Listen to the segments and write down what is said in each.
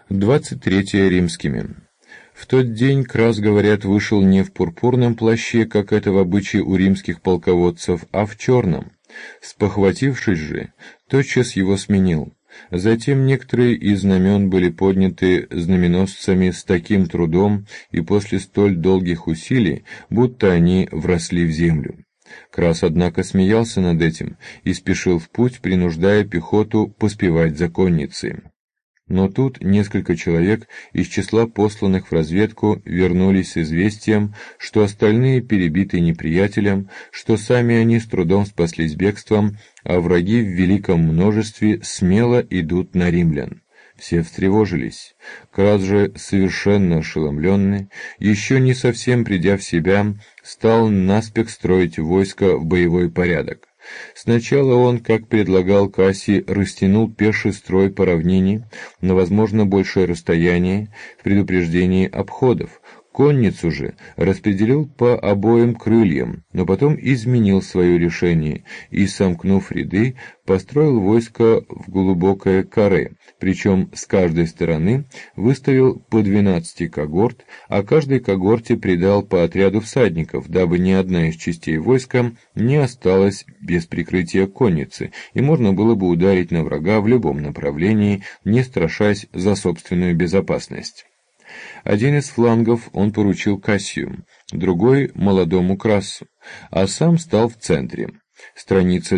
23 римскими. В тот день Крас, говорят, вышел не в пурпурном плаще, как это в обычае у римских полководцев, а в черном. Спохватившись же, тотчас его сменил. Затем некоторые из знамен были подняты знаменосцами с таким трудом и после столь долгих усилий, будто они вросли в землю. Крас, однако, смеялся над этим и спешил в путь, принуждая пехоту поспевать за конницей. Но тут несколько человек из числа посланных в разведку вернулись с известием, что остальные перебиты неприятелем, что сами они с трудом спаслись бегством, а враги в великом множестве смело идут на римлян. Все встревожились. Крас же, совершенно ошеломленный, еще не совсем придя в себя, стал наспех строить войско в боевой порядок. Сначала он, как предлагал Кассий, растянул пеший строй по равнине на, возможно, большее расстояние в предупреждении обходов. Конницу же распределил по обоим крыльям, но потом изменил свое решение и, сомкнув ряды, построил войско в глубокое каре, причем с каждой стороны выставил по 12 когорт, а каждой когорте придал по отряду всадников, дабы ни одна из частей войска не осталась без прикрытия конницы, и можно было бы ударить на врага в любом направлении, не страшась за собственную безопасность. Один из флангов он поручил Кассию, другой — молодому Красу, а сам стал в центре. Страница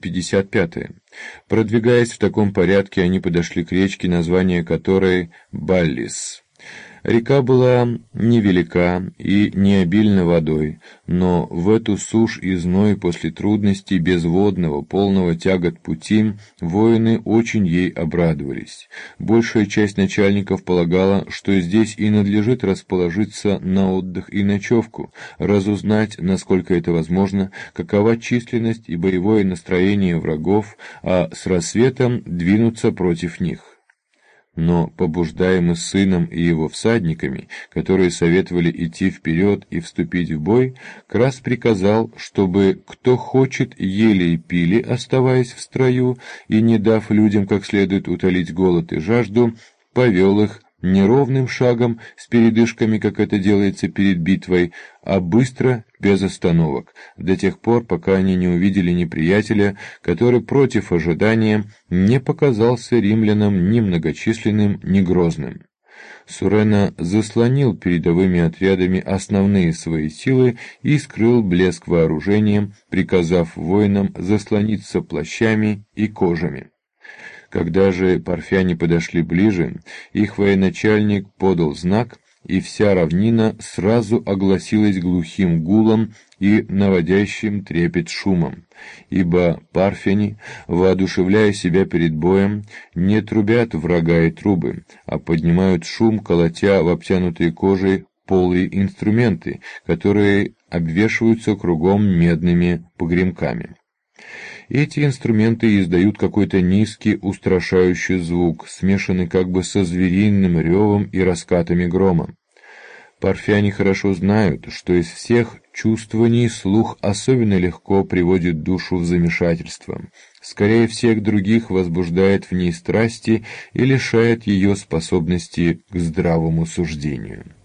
255. Продвигаясь в таком порядке, они подошли к речке, название которой Баллис. Река была невелика и не обильна водой, но в эту сушь и зной после трудностей безводного, полного тягот пути, воины очень ей обрадовались. Большая часть начальников полагала, что здесь и надлежит расположиться на отдых и ночевку, разузнать, насколько это возможно, какова численность и боевое настроение врагов, а с рассветом двинуться против них. Но, побуждаемый сыном и его всадниками, которые советовали идти вперед и вступить в бой, Крас приказал, чтобы кто хочет ели и пили, оставаясь в строю, и, не дав людям как следует утолить голод и жажду, повел их неровным шагом, с передышками, как это делается перед битвой, а быстро, без остановок, до тех пор, пока они не увидели неприятеля, который против ожидания не показался римлянам ни многочисленным, ни грозным. Сурена заслонил передовыми отрядами основные свои силы и скрыл блеск вооружением, приказав воинам заслониться плащами и кожами. Когда же парфяне подошли ближе, их военачальник подал знак, и вся равнина сразу огласилась глухим гулом и наводящим трепет шумом, ибо парфяне, воодушевляя себя перед боем, не трубят врага и трубы, а поднимают шум, колотя в обтянутые кожей полые инструменты, которые обвешиваются кругом медными погремками. Эти инструменты издают какой-то низкий, устрашающий звук, смешанный как бы со звериным ревом и раскатами грома. Парфяне хорошо знают, что из всех чувствований слух особенно легко приводит душу в замешательство, скорее всех других возбуждает в ней страсти и лишает ее способности к здравому суждению.